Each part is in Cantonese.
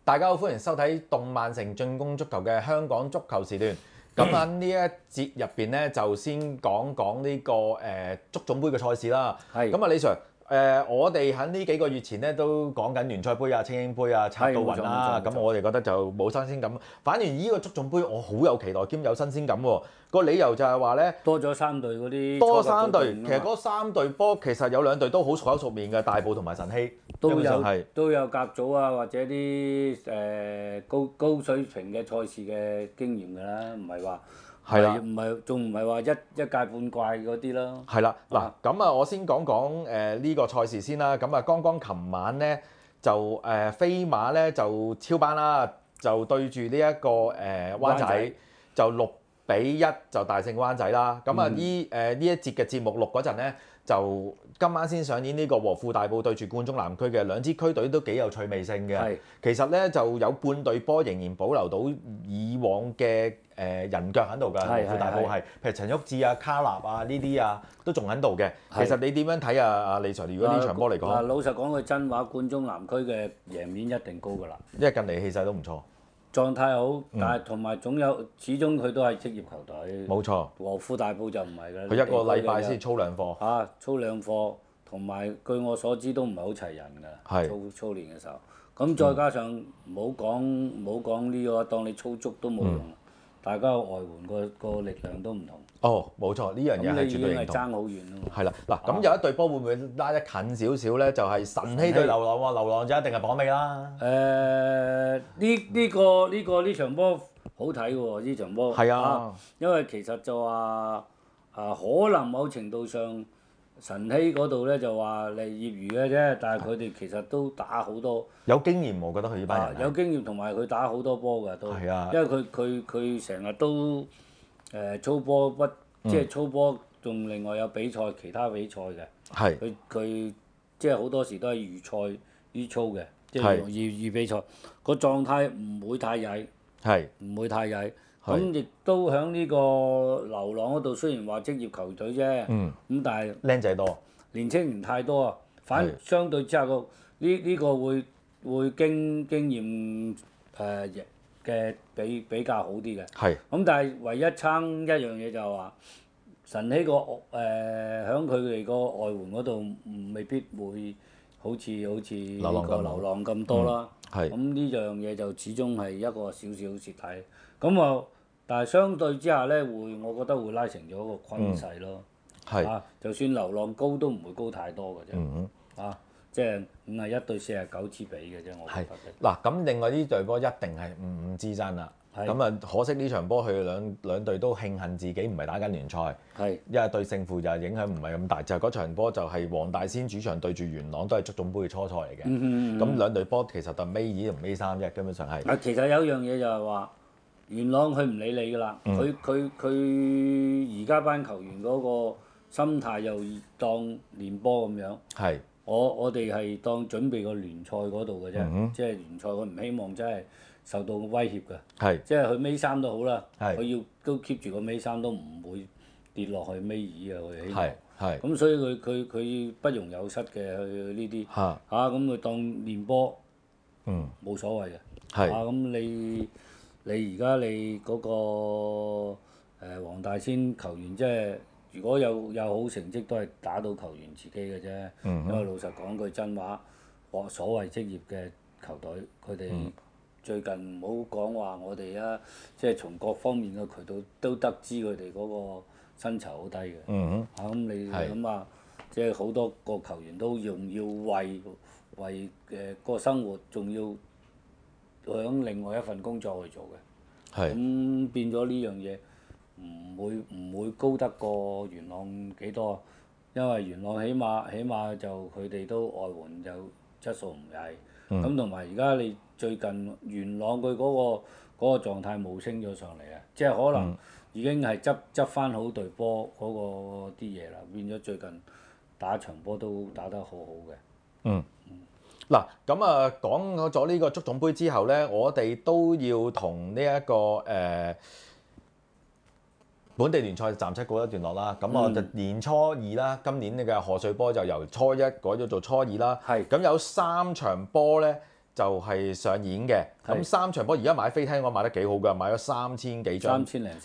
大家好，歡迎收睇動漫城進攻足球嘅香港足球時段。咁喺呢一節入邊咧，就先講講呢個足總杯嘅賽事啦。 係咁啊，李 Sir，我哋喺呢幾個月前咧都講緊聯賽杯啊、精英杯啊、拆到暈啦。咁我哋覺得就冇新鮮感。反而呢個足總杯我好有期待兼有新鮮感喎。個理由就係話咧， 多咗3隊嗰啲， 多3隊。其實嗰3隊波其實有2隊都好熟口熟面嘅，大埔同埋晨曦。 都有甲組啊，或者啲高水平嘅賽事嘅經驗㗎啦，唔係話係啦， 唔係話一屆半怪嗰啲咯。 係啦，嗱咁啊，我先講講呢個賽事先啦。咁啊，剛剛琴晚咧就飛馬咧就超班啦，就對住呢一個灣仔就6-1就大勝灣仔啦。咁啊呢一節嘅節目錄嗰陣咧，就今晚先上演呢個和富大埔對住冠忠南區嘅兩支區隊都幾有趣味性嘅。其實咧就有半隊波仍然保留到以往嘅人腳喺度㗎。和富大埔係，譬如陳旭智啊、卡納啊呢啲啊都仲喺度嘅。其實你點樣睇啊？阿李 Sir，如果呢場波嚟講， 嗱，老實講句真話，冠忠南區嘅贏面一定高㗎啦。 因為近嚟氣勢都唔錯。 狀態好，但係同埋始終佢都係職業球隊。 冇錯。 和富大埔就唔係㗎。 佢一個禮拜先操2課。 操2課，同埋據我所知都唔係好齊人㗎。操練嘅時候，咁再加上唔好講呢個，當你操足都冇用。大家外援個力量都唔同。 哦，冇錯，呢樣嘢係絕對認同。 咁你已經係爭好遠咯。 係啦，嗱，咁有一隊波會唔會拉得近少少咧？就係晨曦對流浪喎，流浪就一定係榜尾啦。 呢場波好睇喎，呢場波。 係啊， 因為其實就話可能某程度上晨曦嗰度咧就話嚟業餘嘅啫，但係佢哋其實都打好多。 有經驗，我覺得佢呢班人。 有經驗同埋佢打好多波㗎都。係啊。因為佢成日都操波即係操波，仲另外有比賽其他比賽嘅。 係。 佢即係好多時都係預賽預操嘅，即係預比賽個狀態唔會太曳。唔會太曳。咁亦都喺呢個流浪嗰度，雖然話職業球隊啫。咁但係僆仔多， 年青人太多啊。相對之下呢個會經驗嘅比較好啲嘅。咁但係唯一爭一樣嘢就係話，晨曦個喺佢哋個外援嗰度未必會好似呢個流浪咁多啦。咁呢樣嘢就始終係一個少少蝕底。咁但係相對之下咧，我覺得會拉成咗一個均勢咯。就算流浪高都唔會高太多嘅啫。即係51對49之比嘅啫，我覺得。 嗱，咁另外呢隊波一定係5-5之爭啦。咁啊，可惜呢場波佢兩隊都慶幸自己唔係打緊聯賽。因為對勝負就影響唔係咁大。就係嗰場波就係黃大仙主場對住元朗，都係足總杯嘅初賽嚟嘅。咁兩隊波其實就尾2同尾3啫，根本上係。 其實有樣嘢就係話，元朗佢唔理你㗎啦。佢而家班球員嗰個心態又當練波咁樣。我哋係當準備個聯賽嗰度嘅啫。即係聯賽，佢唔希望真係受到威脅㗎。即係佢尾3都好啦，佢要都 keep 住個尾3都唔會跌落去尾2啊！佢希望。咁所以佢不容有失嘅去呢啲。咁佢當練波。冇所謂嘅。咁你而家你嗰個黃大仙球員即係。如果有好成績都係打到球員自己嘅啫。因為老實講句真話，所謂職業嘅球隊，佢哋最近唔好講話我哋啊，即係從各方面嘅渠道都得知佢哋嗰個薪酬好低嘅。咁你諗下，即係好多個球員都仲要為個生活，仲要響另外一份工作去做嘅。咁變咗呢樣嘢。唔會高得過元朗幾多，因為元朗起碼就佢哋都外援就質素唔曳。咁同埋而家你最近元朗佢嗰個狀態冇升咗上嚟啊，即係可能已經係執翻好隊波嗰個啲嘢啦，變咗最近打場波都打得好好嘅。 嗱，咁啊講咗呢個足總杯之後咧，我哋都要同呢一個本地聯賽暫時告一段落啦，咁我就年初2啦，今年嘅賀歲波就由初1改咗做初2啦。咁有3場波咧， 就係上演嘅。咁3場波而家買飛聽講買得幾好㗎，買咗3000幾張 ，3000零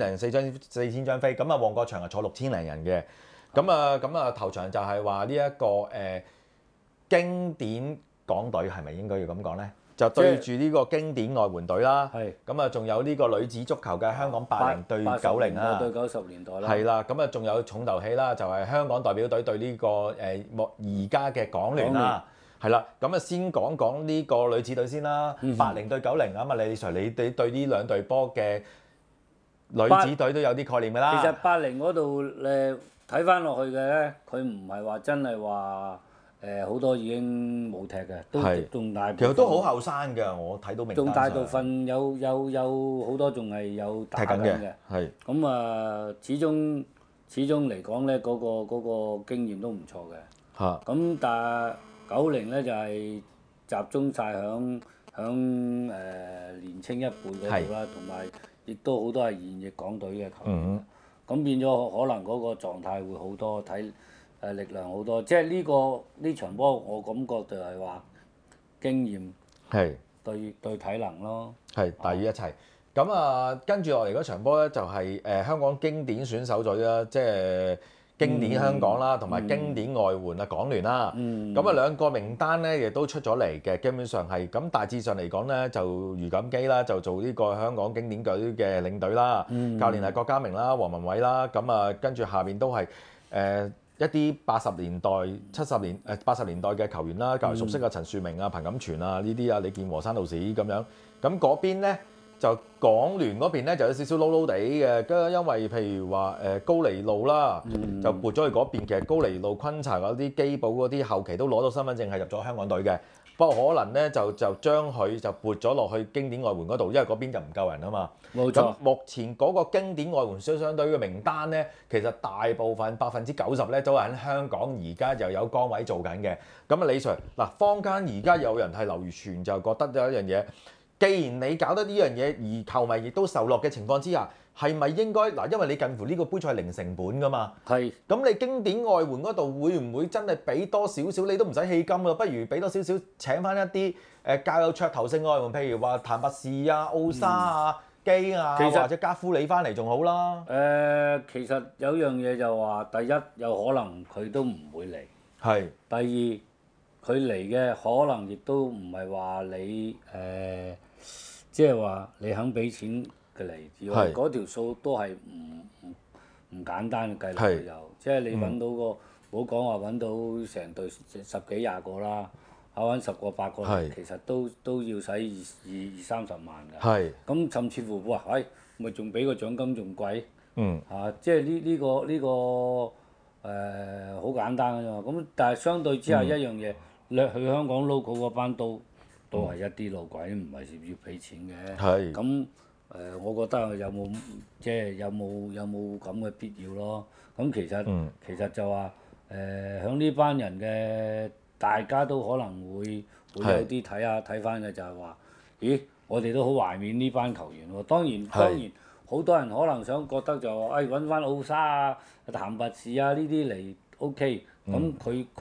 4000張飛。咁啊旺角場係坐6000零人嘅。咁頭場就係話呢一個經典港隊係咪應該要咁講咧？就對住呢個經典外援隊啦。咁啊仲有呢個女子足球嘅香港80對90啦。 對90年代啦。 係啦，咁啊仲有重頭戲啦，就係香港代表隊對呢個而家嘅港聯啦。係啦，咁啊先講講呢個女子隊先啦，80對90啊嘛，李 Sir 你哋對呢兩隊波嘅女子隊都有啲概念㗎啦。 其實80嗰度睇翻落去嘅咧，佢唔係話真係話好多已經冇踢嘅，都仲大部分。 其實都好後生㗎，我睇到名單上。 仲大部分有好多仲係有打緊嘅。 係。 咁啊，始終嚟講咧，嗰個經驗都唔錯嘅。 嚇。 咁但係90咧就係集中晒響年青一輩嗰度啦，同埋亦都好多係現役港隊嘅球員。咁變咗可能嗰個狀態會好多，力量好多。即係呢場波，我感覺就係話經驗對體能咯。 係大於一切。咁啊，跟住落嚟嗰場波咧，就係香港經典選手隊啦，即係經典香港啦，同埋經典外援啊港聯啦。咁啊兩個名單咧亦都出咗嚟嘅，基本上係咁大致上嚟講咧，就余錦基啦，就做呢個香港經典隊嘅領隊啦。教練係郭家明啦、黃文偉啦。咁啊跟住下邊都係一啲80年代、80年代嘅球員啦，較為熟悉嘅陳樹明啊、彭錦全啊呢啲啊、李健和、山道士咁樣。咁嗰邊咧就港聯嗰邊咧就有少少撈撈地嘅，跟因為譬如話高尼路啦，就撥咗去嗰邊。其實高尼路、昆查嗰啲基寶嗰啲後期都攞到身份證係入咗香港隊嘅，不過可能咧就將佢就撥咗落去經典外援嗰度，因為嗰邊就唔夠人啊嘛。 冇錯。 咁目前嗰個經典外援雙隊嘅名單咧，其實大部分90%咧都係喺香港而家就有崗位做緊嘅。咁啊，李 Sir 嗱，坊間而家有人係流傳就覺得有一樣嘢。既然你搞得呢樣嘢，而球迷亦都受落嘅情況之下，係咪應該嗱？因為你近乎呢個杯賽係零成本㗎嘛。係。咁你經典外援嗰度會唔會真係俾多少少？你都唔使戲金咯，不如俾多少少請翻一啲較有噱頭性外援，譬如話譚拔士啊、奧沙啊、基啊，或者加夫里翻嚟仲好啦。 其實有樣嘢就話，第一有可能佢都唔會嚟。係。第二，佢嚟嘅可能亦都唔係話你即係話你肯俾錢嘅嚟，而係嗰條數都係唔簡單嘅計落去又，即係你揾到個，唔好講話揾到成隊10幾20個啦，揾10個8個，其實都要使20-30萬㗎。咁甚至乎哇，咪仲比個獎金仲貴？即係呢個好簡單㗎啫嘛。咁但係相對之下一樣嘢，去香港 local 嗰班都係一啲路鬼，唔係要俾錢嘅。咁我覺得有冇咁嘅必要咯？咁其實就話響呢班人嘅，大家都可能會有啲睇翻嘅，就係話，咦，我哋都好懷緬呢班球員喎。當然，好多人可能想覺得就話，揾翻奧沙啊、譚拔士啊呢啲嚟 OK。咁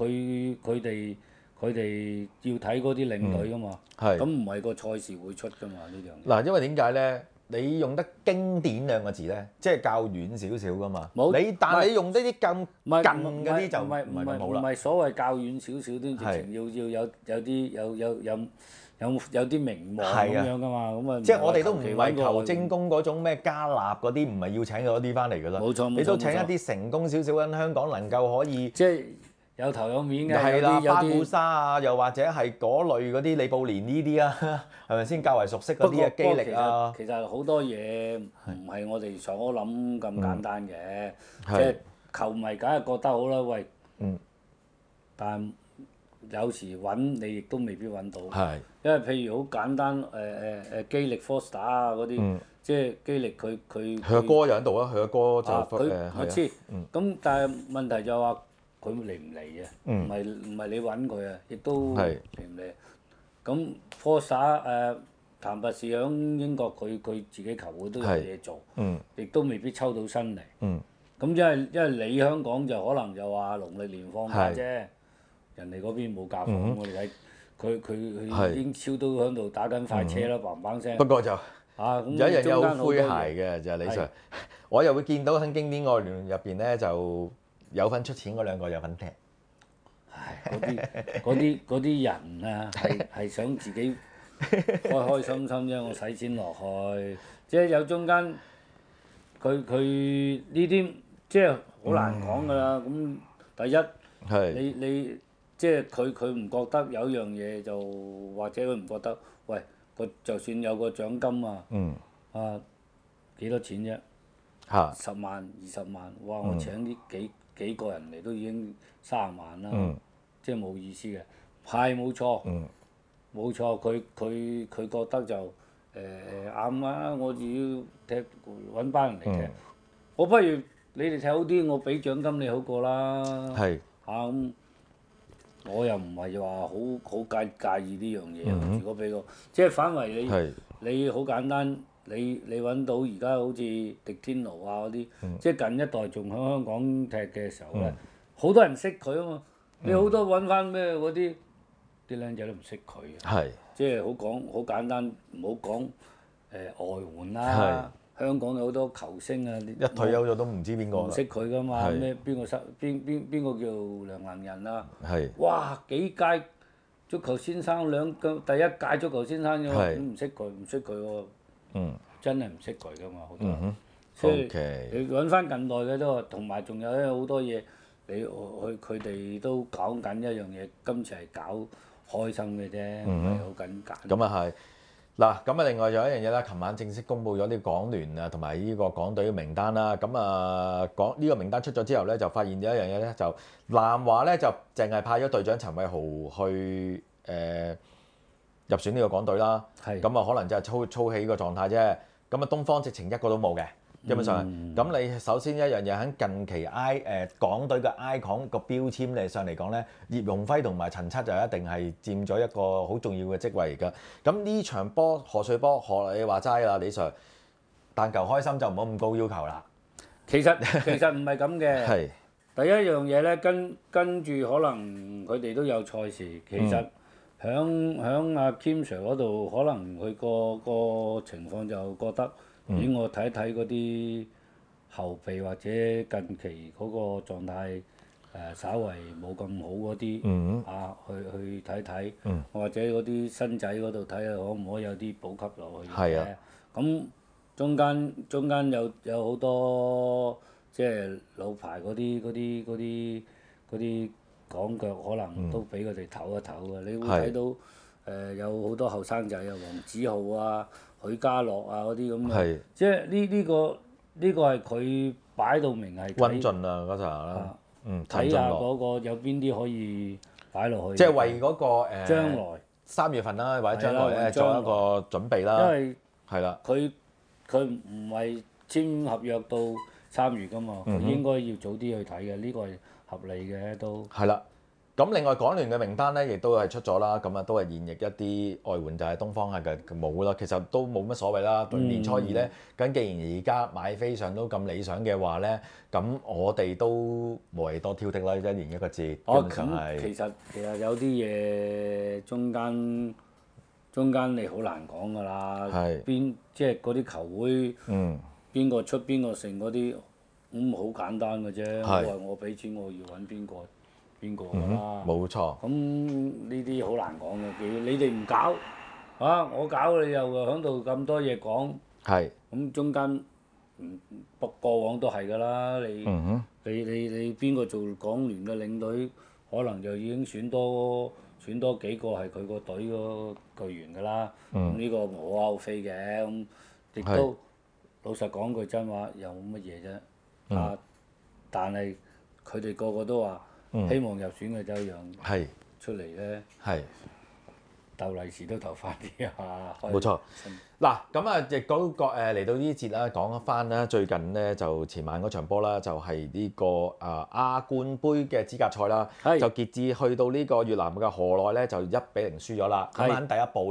佢哋要睇嗰啲領隊㗎嘛，咁唔係個賽事會出㗎嘛呢樣嘢。 嗱，因為點解咧？你用得經典兩個字咧，即係較遠少少㗎嘛。但你用呢啲咁近嗰啲就唔係咁好啦。 唔係所謂較遠少少，都直情有啲名望咁樣㗎嘛。咁啊， 即係我哋都唔係求精工嗰種咩加納嗰啲，唔係要請嗰啲翻嚟㗎啦。 冇錯， 你都請一啲成功少少喺香港能夠可以。 即係有頭有面嘅， 係啦，巴古沙啊，又或者係嗰類嗰啲利布連呢啲啊，係咪先較為熟悉嗰啲嘅基力啊？ 其實好多嘢唔係我哋所諗咁簡單嘅，即係球迷梗係覺得好啦，喂，但有時揾你亦都未必揾到，因為譬如好簡單基力 Foster 啊嗰啲，即係基力佢阿哥又喺度啊，佢阿哥就我知，咁但係問題就係話。佢嚟唔嚟嘅？唔係你揾佢啊，亦都嚟唔嚟。咁科薩譚拔士響英國，佢自己球會都有嘢做，亦都未必抽到身嚟。咁因為你香港就可能就話農曆年放假啫，人哋嗰邊冇假放，我哋睇佢英超都喺度打緊快車啦，砰砰聲。 不過就咁有一樣嘢好詼諧嘅， 嘅就係李 Sir，我又會見到喺經典外聯入邊咧就有份出錢嗰兩個有份踢。 嗰啲人啊，係想自己開開心心啫，我使錢落去，即係有中間佢呢啲即係好難講㗎啦。咁第一，你即係佢唔覺得有樣嘢就或者佢唔覺得，喂，就算有個獎金啊，幾多錢啫？10萬、20萬，哇！我請啲幾個人嚟都已經30萬啦。即係冇意思嘅，係冇錯，冇錯，佢覺得就啱啊！我要踢揾班人嚟踢，我不如你哋踢好啲，我俾獎金你好過啦。咁，我又唔係話好介意呢樣嘢。如果俾個，即係反為你好簡單，你揾到而家好似迪天奴啊嗰啲，即係近一代仲喺香港踢嘅時候咧，好多人識佢啊嘛。你好多揾翻咩嗰啲僆仔都唔識佢，即係好簡單，唔好講外援啦。香港有好多球星啊， 一退休咗都唔知邊個啦。 唔識佢噶嘛？咩邊個叫梁能仁啊？哇！幾屆足球先生第一屆足球先生啫嘛，都唔識佢喎。真係唔識佢噶嘛，好多人。所以你揾翻近代嘅都，同埋仲有咧好多嘢。佢哋都講緊一樣嘢，今次係搞開心嘅啫，唔係好緊簡。 咁啊係，嗱咁啊另外仲有一樣嘢啦，琴晚正式公布咗啲港聯啊同埋呢個港隊嘅名單啦。咁啊講呢個名單出咗之後咧，就發現咗一樣嘢咧，就南華咧就淨係派咗隊長陳偉豪去入選呢個港隊啦。咁啊可能就係操起個狀態啫。咁啊東方直情一個都冇嘅。基本上，咁你首先一樣嘢喺近期港隊嘅 icon 個標籤嚟上嚟講咧，葉鴻輝同埋陳七就一定係佔咗一個好重要嘅職位㗎。咁呢場波賀歲波學你話齋啦，李 Sir，但求開心就唔好咁高要求啦。 其實唔係咁嘅。第一樣嘢咧，跟住可能佢哋都有賽事，其實響阿 Kim Sir 嗰度，可能佢個情況就覺得。我睇睇嗰啲後備或者近期嗰個狀態稍為冇咁好嗰啲去睇睇，或者嗰啲新仔嗰度睇下可唔可以有啲補給落去嘅。咁中間有好多即係老牌嗰啲港腳，可能都俾佢哋唞一唞嘅。你會睇到有好多後生仔啊，黃子浩啊。許家樂啊嗰啲咁嘅，即係呢個係佢擺到明係溫進啊嗰陣啦， 睇下嗰個有邊啲可以擺落去。 即係為嗰個將來 3月份啦，或者將來咧作一個準備啦。 因為佢唔係簽合約到3月㗎嘛，佢應該要早啲去睇嘅，呢個係合理嘅都。 係啦。咁另外港聯嘅名單咧，亦都係出咗啦。咁啊，都係現役一啲外援就係東方係嘅冇啦。其實都冇乜所謂啦。年初二咧，咁既然而家買飛上都咁理想嘅話咧，咁我哋都無謂多挑剔啦。一年一個節，基本上係。 其實有啲嘢中間你好難講㗎啦。即係嗰啲球會，邊個出邊個成嗰啲，咁好簡單嘅啫。我話我俾錢，我要揾邊個㗎啦？ 冇錯。 咁呢啲好難講嘅，你哋唔搞我搞你又喺度咁多嘢講。咁中間過往都係㗎啦，你邊個做港聯嘅領隊，可能就已經選多幾個係佢個隊個隊員㗎啦。咁呢個無可厚非嘅，咁亦都老實講句真話，又冇乜嘢啫。但係佢哋個個都話。希望入選嘅就一樣出嚟咧，鬥利是都投翻啲啊！ 冇錯。嗱，咁啊，亦嗰個嚟到呢節啦，講翻啦，最近咧就前晚嗰場波啦，就係呢個亞冠杯嘅資格賽啦，就截至去到呢個越南嘅河內咧，就1-0輸咗啦。咁喺第一步咧，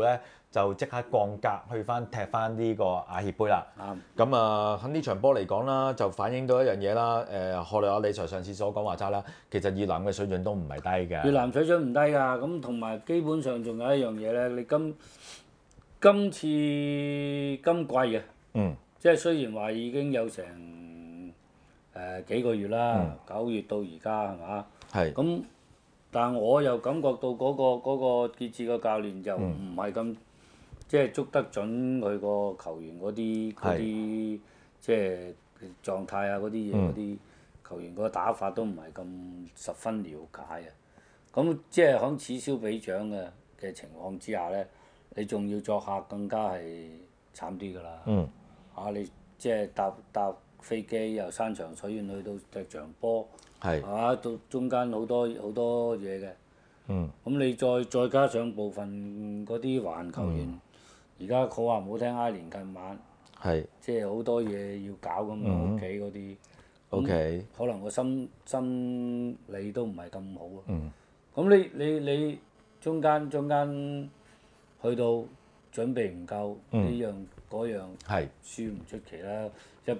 就即刻降格去踢翻呢個亞協杯啦。 啱。 咁啊喺呢場波嚟講啦，就反映到一樣嘢啦。學你阿李 Sir 上次所講話齋啦，其實越南嘅水準都唔係低嘅。 越南水準唔低㗎，咁同埋基本上仲有一樣嘢咧，你今次今季啊，即係雖然話已經有成幾個月啦，9月到而家係嘛？ 係。 咁，但我又感覺到嗰個傑志個教練就唔係咁，即係捉得準佢個球員嗰啲即係狀態啊嗰啲嘢嗰啲球員個打法都唔係咁十分了解啊。咁即係喺此消彼長嘅情況之下咧，你仲要作客更加係慘啲㗎啦。你即係搭飛機由山長水遠去到踢場波，係嘛？到中間好多嘢嘅。咁你再加上部分嗰啲華球員，而家好話唔好聽，挨年近晚，即係好多嘢要搞咁啊，屋企嗰啲。 OK。 可能個心理都唔係咁好啊。咁你中間去到準備唔夠呢樣嗰樣，輸唔出奇啦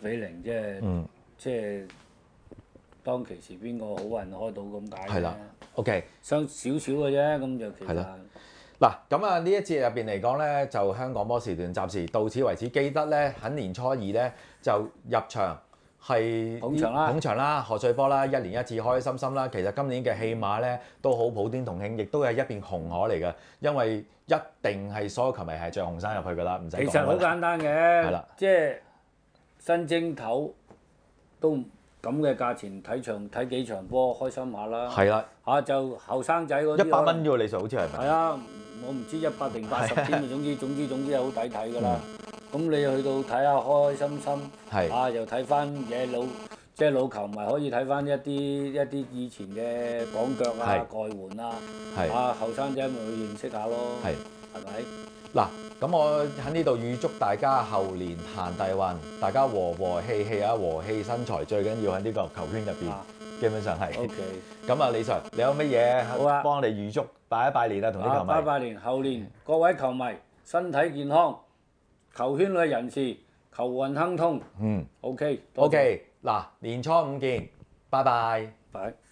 ！1-0即係當其時邊個好運開到咁解嘅？ 係啦，OK。 傷少少嘅啫，咁就其實。 嗱，咁啊呢一節入邊嚟講咧，就香港波時段暫時到此為止。記得咧喺年初2咧就入場係捧場啦，賀歲波啦，一年一次開開心心啦。其實今年嘅戲碼咧都好普天同慶，亦都係一片紅海嚟嘅，因為一定係所有球迷係着紅衫入去㗎啦，唔使講。 其實好簡單嘅，即係新正頭都咁嘅價錢睇幾場波，開心下啦。 係啦。 就後生仔嗰啲。 100蚊啫喎，李 Sir 好似係咪？ 係啊，我唔知100定80添啊，總之係好抵睇㗎啦。咁你去到睇下開開心心，又睇翻嘢即係老球迷可以睇翻一啲以前嘅港腳啊、蓋援啊，後生仔咪去認識下咯，係咪？ 嗱，咁我喺呢度預祝大家後年行大運，大家和和氣氣啊，和氣生財，最緊要喺呢個球圈入邊，基本上係。OK。咁啊，李 Sir，你有乜嘢好啊？幫你預祝拜一拜年啊，同啲球迷。拜年，後年各位球迷身體健康，球圈裏人士球運亨通。OK。嗱，年初5見，拜拜。拜。